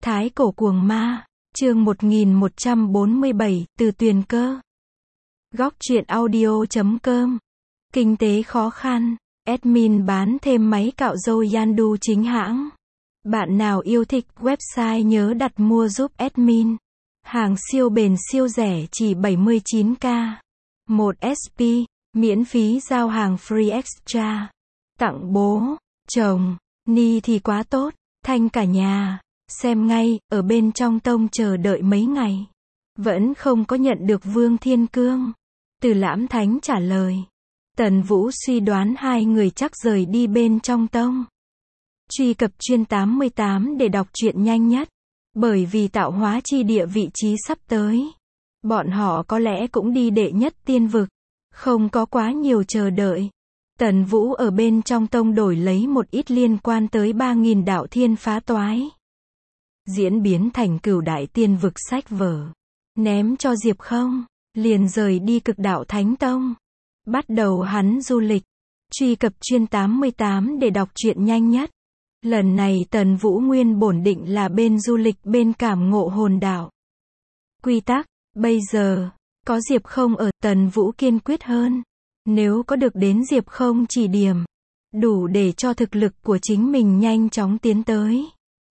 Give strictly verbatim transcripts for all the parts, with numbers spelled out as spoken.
Thái cổ cuồng ma, chương một nghìn một trăm bốn mươi bảy, từ Tuyền Cơ. Góc truyện audio chấm com. Kinh tế khó khăn, admin bán thêm máy cạo râu Yandu chính hãng. Bạn nào yêu thích website nhớ đặt mua giúp admin. Hàng siêu bền siêu rẻ chỉ bảy mươi chín k. một ét pê, miễn phí giao hàng free extra. Tặng bố, chồng, ni thì quá tốt, thanh cả nhà. Xem ngay, ở bên trong tông chờ đợi mấy ngày. Vẫn không có nhận được Vương Thiên Cương. Từ Lãm Thánh trả lời. Tần Vũ suy đoán hai người chắc rời đi bên trong tông. Truy cập chuyên tám mươi tám để đọc truyện nhanh nhất. Bởi vì tạo hóa chi địa vị trí sắp tới. Bọn họ có lẽ cũng đi đệ nhất tiên vực. Không có quá nhiều chờ đợi. Tần Vũ ở bên trong tông đổi lấy một ít liên quan tới ba nghìn đạo thiên phá toái. Diễn biến thành cửu đại tiên vực sách vở. Ném cho Diệp Không. Liền rời đi Cực Đạo Thánh Tông. Bắt đầu hắn du lịch. Truy cập chuyên tám mươi tám để đọc truyện nhanh nhất. Lần này Tần Vũ nguyên bổn định là bên du lịch bên cảm ngộ hồn đạo. Quy tắc, bây giờ, có Diệp Không ở, Tần Vũ kiên quyết hơn. Nếu có được đến Diệp Không chỉ điểm, đủ để cho thực lực của chính mình nhanh chóng tiến tới.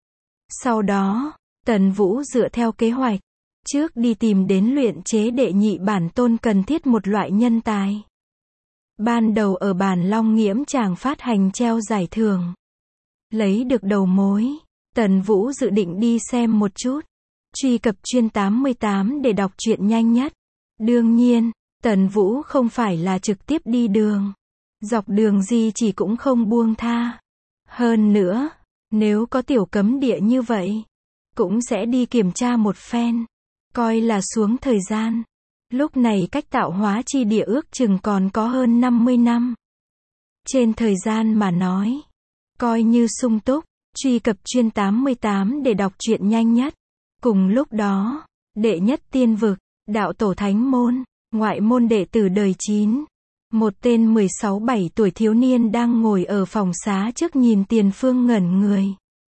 Sau đó, Tần Vũ dựa theo kế hoạch, trước đi tìm đến luyện chế đệ nhị bản tôn cần thiết một loại nhân tài. Ban đầu ở bản Long Nghiễm chàng phát hành treo giải thưởng. Lấy được đầu mối, Tần Vũ dự định đi xem một chút. Truy cập chuyên tám mươi tám để đọc truyện nhanh nhất. Đương nhiên, Tần Vũ không phải là trực tiếp đi đường. Dọc đường gì chỉ cũng không buông tha. Hơn nữa, nếu có tiểu cấm địa như vậy, cũng sẽ đi kiểm tra một phen. Coi là xuống thời gian. Lúc này cách tạo hóa chi địa ước chừng còn có hơn năm mươi năm. Trên thời gian mà nói, coi như sung túc. Truy cập chuyên tám mươi tám để đọc truyện nhanh nhất. Cùng lúc đó, đệ nhất tiên vực, đạo tổ thánh môn, ngoại môn đệ tử đời chín. Một tên mười sáu bảy tuổi thiếu niên đang ngồi ở phòng xá trước nhìn tiền phương ngẩn người.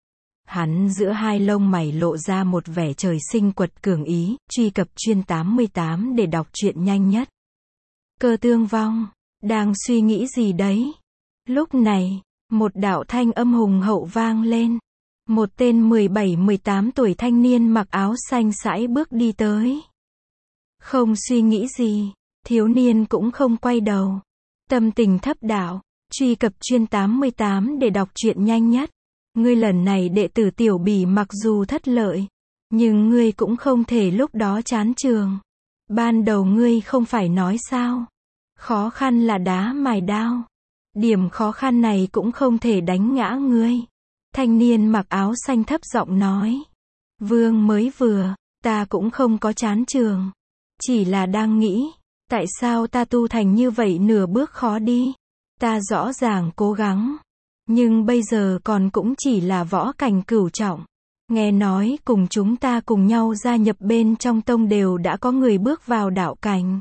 Hắn giữa hai lông mày lộ ra một vẻ trời sinh quật cường ý. Truy cập chuyên tám mươi tám để đọc truyện nhanh nhất. Cơ Tương Vong, đang suy nghĩ gì đấy? Lúc này, một đạo thanh âm hùng hậu vang lên. Một tên mười bảy mười tám tuổi thanh niên mặc áo xanh sải bước đi tới. Không suy nghĩ gì, thiếu niên cũng không quay đầu. Tâm tình thấp đạo. Truy cập chuyên tám mươi tám để đọc truyện nhanh nhất. Ngươi lần này đệ tử Tiểu Bỉ mặc dù thất lợi, nhưng ngươi cũng không thể lúc đó chán trường. Ban đầu ngươi không phải nói sao? Khó khăn là đá mài đao. Điểm khó khăn này cũng không thể đánh ngã ngươi. Thanh niên mặc áo xanh thấp giọng nói. Vương mới vừa, ta cũng không có chán trường. Chỉ là đang nghĩ, tại sao ta tu thành như vậy nửa bước khó đi? Ta rõ ràng cố gắng. Nhưng bây giờ còn cũng chỉ là võ cảnh cửu trọng. Nghe nói cùng chúng ta cùng nhau gia nhập bên trong tông đều đã có người bước vào đạo cảnh.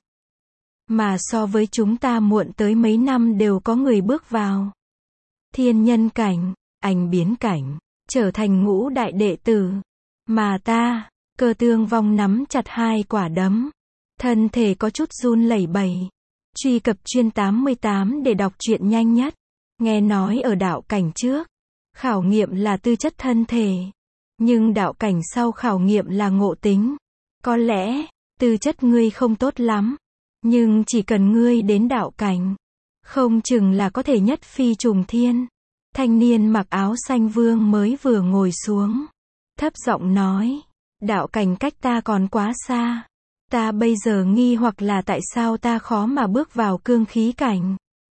Mà so với chúng ta muộn tới mấy năm đều có người bước vào thiên nhân cảnh, ảnh biến cảnh, trở thành ngũ đại đệ tử. Mà ta, Cơ Tương Vong nắm chặt hai quả đấm. Thân thể có chút run lẩy bẩy. Truy cập chuyên tám mươi tám để đọc truyện nhanh nhất. Nghe nói ở đạo cảnh trước, khảo nghiệm là tư chất thân thể. Nhưng đạo cảnh sau khảo nghiệm là ngộ tính. Có lẽ, tư chất ngươi không tốt lắm. Nhưng chỉ cần ngươi đến đạo cảnh, không chừng là có thể nhất phi trùng thiên. Thanh niên mặc áo xanh vương mới vừa ngồi xuống. Thấp giọng nói, đạo cảnh cách ta còn quá xa. Ta bây giờ nghi hoặc là tại sao ta khó mà bước vào cương khí cảnh.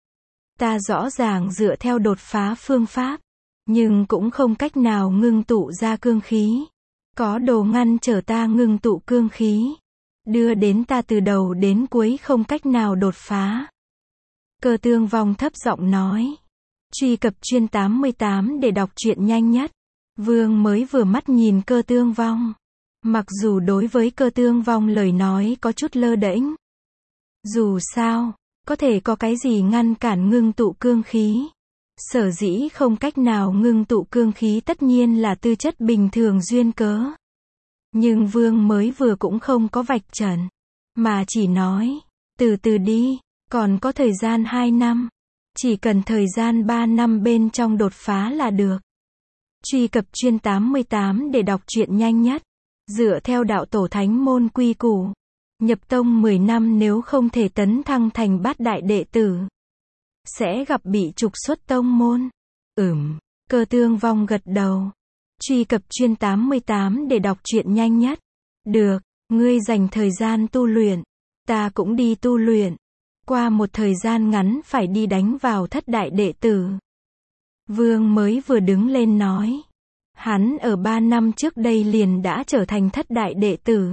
Ta rõ ràng dựa theo đột phá phương pháp, nhưng cũng không cách nào ngưng tụ ra cương khí. Có đồ ngăn trở ta ngưng tụ cương khí, đưa đến ta từ đầu đến cuối không cách nào đột phá. Cơ Tương Vong thấp giọng nói. Truy cập chuyên tám mươi tám để đọc truyện nhanh nhất. Vương mới vừa mắt nhìn Cơ Tương Vong. Mặc dù đối với Cơ Tương Vong lời nói có chút lơ đễnh. Dù sao, có thể có cái gì ngăn cản ngưng tụ cương khí. Sở dĩ không cách nào ngưng tụ cương khí tất nhiên là tư chất bình thường duyên cớ. Nhưng Vương mới vừa cũng không có vạch trần, mà chỉ nói, từ từ đi, còn có thời gian hai năm. Chỉ cần thời gian ba năm bên trong đột phá là được. Truy cập chuyên tám mươi tám để đọc truyện nhanh nhất. Dựa theo đạo tổ thánh môn quy củ, nhập tông mười năm nếu không thể tấn thăng thành bát đại đệ tử, sẽ gặp bị trục xuất tông môn. Ừm, Cơ Tương Vong gật đầu. Truy cập chuyên tám mươi tám để đọc truyện nhanh nhất. Được, ngươi dành thời gian tu luyện, ta cũng đi tu luyện. Qua một thời gian ngắn phải đi đánh vào thất đại đệ tử. Vương mới vừa đứng lên nói. Hắn ở ba năm trước đây liền đã trở thành thất đại đệ tử.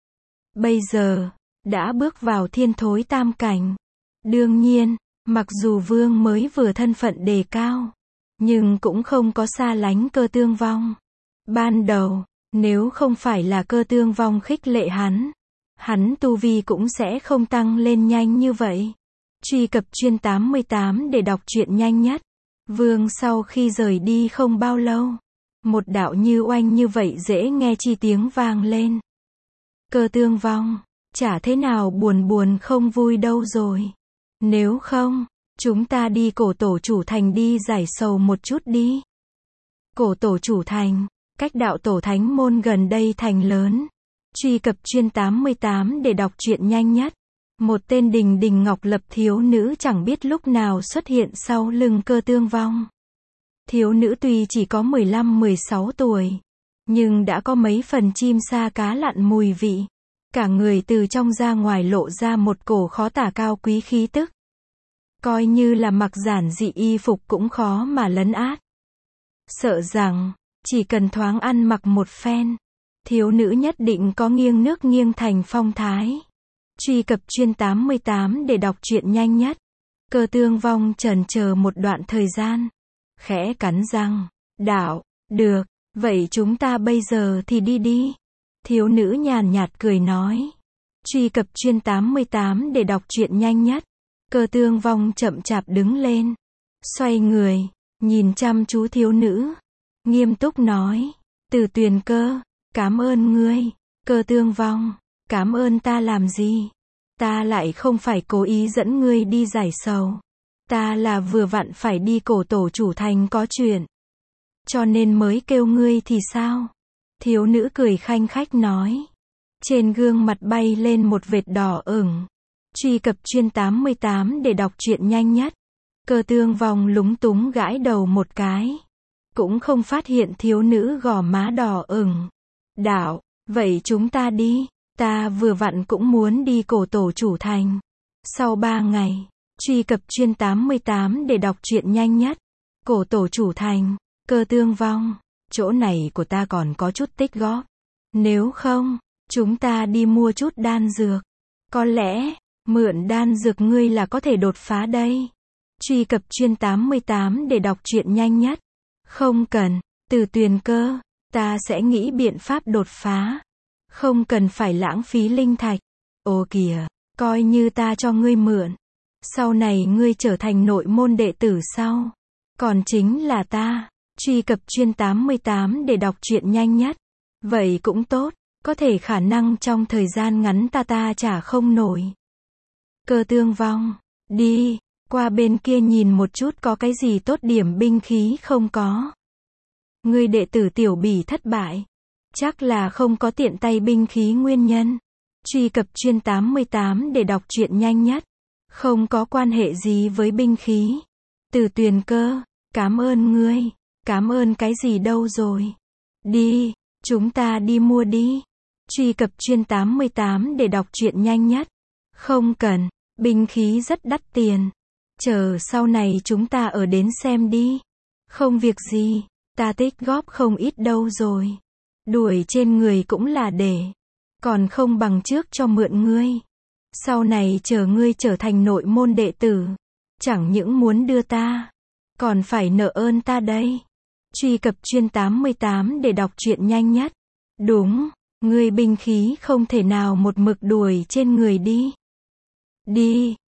Bây giờ, đã bước vào thiên thối tam cảnh. Đương nhiên, mặc dù Vương mới vừa thân phận đề cao, nhưng cũng không có xa lánh Cơ Tương Vong. Ban đầu, nếu không phải là Cơ Tương Vong khích lệ hắn, hắn tu vi cũng sẽ không tăng lên nhanh như vậy. Truy cập chuyên tám mươi tám để đọc truyện nhanh nhất. Vương sau khi rời đi không bao lâu, một đạo như oanh như vậy dễ nghe chi tiếng vang lên. Cơ Tương Vong, chả thế nào buồn buồn không vui đâu rồi. Nếu không, chúng ta đi cổ tổ chủ thành đi giải sầu một chút đi. Cổ tổ chủ thành, cách đạo tổ thánh môn gần đây thành lớn. Truy cập chuyên tám mươi tám để đọc truyện nhanh nhất. Một tên Đình Đình Ngọc Lập thiếu nữ chẳng biết lúc nào xuất hiện sau lưng Cơ Tương Vong. Thiếu nữ tuy chỉ có mười lăm mười sáu tuổi, nhưng đã có mấy phần chim sa cá lặn mùi vị. Cả người từ trong ra ngoài lộ ra một cổ khó tả cao quý khí tức. Coi như là mặc giản dị y phục cũng khó mà lấn át. Sợ rằng, chỉ cần thoáng ăn mặc một phen, thiếu nữ nhất định có nghiêng nước nghiêng thành phong thái. Truy cập chuyên tám mươi tám để đọc truyện nhanh nhất. Cơ Tương Vong chần chờ một đoạn thời gian, khẽ cắn răng, đạo, được, vậy chúng ta bây giờ thì đi đi. Thiếu nữ nhàn nhạt cười nói. Truy cập chuyên tám mươi tám để đọc truyện nhanh nhất. Cơ Tương Vong chậm chạp đứng lên, xoay người, nhìn chăm chú thiếu nữ, nghiêm túc nói, Từ Tuyền Cơ, cảm ơn ngươi. Cơ Tương Vong, cảm ơn ta làm gì? Ta lại không phải cố ý dẫn ngươi đi giải sầu. Ta là vừa vặn phải đi cổ tổ chủ thành có chuyện, cho nên mới kêu ngươi thì sao? Thiếu nữ cười khanh khách nói. Trên gương mặt bay lên một vệt đỏ ửng. Truy cập chuyên tám mươi tám để đọc truyện nhanh nhất. Cơ Tương Vong lúng túng gãi đầu một cái, cũng không phát hiện thiếu nữ gò má đỏ ửng. Đạo, vậy chúng ta đi, ta vừa vặn cũng muốn đi cổ tổ chủ thành. Sau ba ngày, truy cập chuyên tám mươi tám để đọc truyện nhanh nhất. Cổ tổ chủ thành, Cơ Tương Vong, chỗ này của ta còn có chút tích góp. Nếu không, chúng ta đi mua chút đan dược. Có lẽ, mượn đan dược ngươi là có thể đột phá đây. Truy cập chuyên tám mươi tám để đọc truyện nhanh nhất. Không cần, Từ Tuyền Cơ, ta sẽ nghĩ biện pháp đột phá. Không cần phải lãng phí linh thạch. Ồ kìa, coi như ta cho ngươi mượn. Sau này ngươi trở thành nội môn đệ tử sau. Còn chính là ta. Truy cập chuyên tám mươi tám để đọc truyện nhanh nhất. Vậy cũng tốt, có thể khả năng trong thời gian ngắn ta ta trả không nổi. Cơ Tương Vong, đi, qua bên kia nhìn một chút có cái gì tốt điểm binh khí không có. Ngươi đệ tử Tiểu Bỉ thất bại, chắc là không có tiện tay binh khí nguyên nhân. Truy cập chuyên tám mươi tám để đọc truyện nhanh nhất. Không có quan hệ gì với binh khí. Từ Tuyền Cơ, cảm ơn ngươi. Cảm ơn cái gì đâu rồi. Đi, chúng ta đi mua đi. Truy cập chuyên tám mươi tám để đọc truyện nhanh nhất. Không cần, binh khí rất đắt tiền. Chờ sau này chúng ta ở đến xem đi. Không việc gì, ta tích góp không ít đâu rồi. Đuổi trên người cũng là để, còn không bằng trước cho mượn ngươi. Sau này chờ ngươi trở thành nội môn đệ tử, chẳng những muốn đưa ta, còn phải nợ ơn ta đây. Truy cập chuyên tám mươi tám để đọc truyện nhanh nhất. Đúng, ngươi binh khí không thể nào một mực đuổi trên người đi. Đi,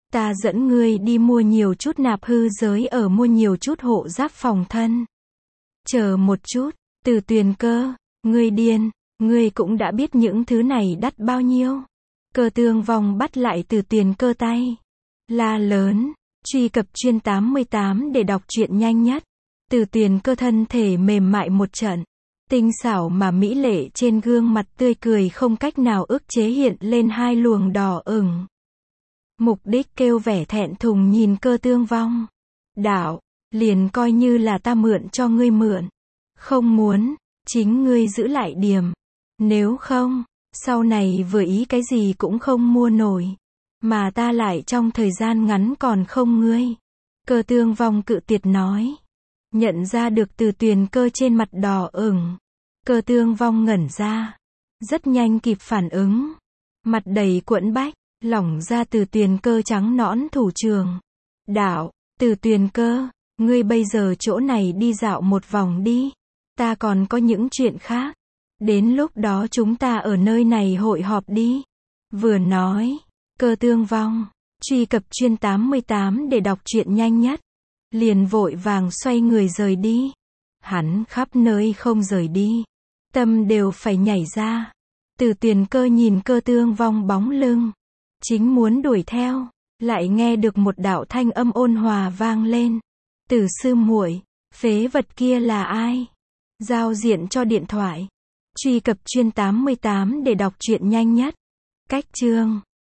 Ta dẫn ngươi đi mua nhiều chút nạp hư giới ở mua nhiều chút hộ giáp phòng thân. Chờ một chút, Từ Tuyền Cơ, ngươi điên, ngươi cũng đã biết những thứ này đắt bao nhiêu. Cơ Tương Vong bắt lại Từ Tuyền Cơ tay. La lớn, truy cập chuyên tám mươi tám để đọc truyện nhanh nhất. Từ Tuyền Cơ thân thể mềm mại một trận. Tinh xảo mà mỹ lệ trên gương mặt tươi cười không cách nào ức chế hiện lên hai luồng đỏ ửng. Mục đích kêu vẻ thẹn thùng nhìn Cơ Tương Vong. Đạo, liền coi như là ta mượn cho ngươi mượn. Không muốn, chính ngươi giữ lại điểm. Nếu không, sau này vừa ý cái gì cũng không mua nổi. Mà ta lại trong thời gian ngắn còn không ngươi. Cơ Tương Vong cự tuyệt nói. Nhận ra được Từ Tuyền Cơ trên mặt đỏ ửng. Cơ Tương Vong ngẩn ra. Rất nhanh kịp phản ứng. Mặt đầy quẫn bách, lỏng ra Từ Tuyền Cơ trắng nõn thủ trường. Đạo, Từ Tuyền Cơ, ngươi bây giờ chỗ này đi dạo một vòng đi. Ta còn có những chuyện khác. Đến lúc đó chúng ta ở nơi này hội họp đi. Vừa nói, Cơ Tương Vong, truy cập chuyên tám mươi tám để đọc truyện nhanh nhất. Liền vội vàng xoay người rời đi. Hắn khắp nơi không rời đi. Tâm đều phải nhảy ra. Từ Tuyền Cơ nhìn Cơ Tương Vong bóng lưng. Chính muốn đuổi theo. Lại nghe được một đạo thanh âm ôn hòa vang lên. Từ sư muội, phế vật kia là ai? Giao diện cho điện thoại. Truy cập chuyên tám mươi tám để đọc truyện nhanh nhất. Cách chương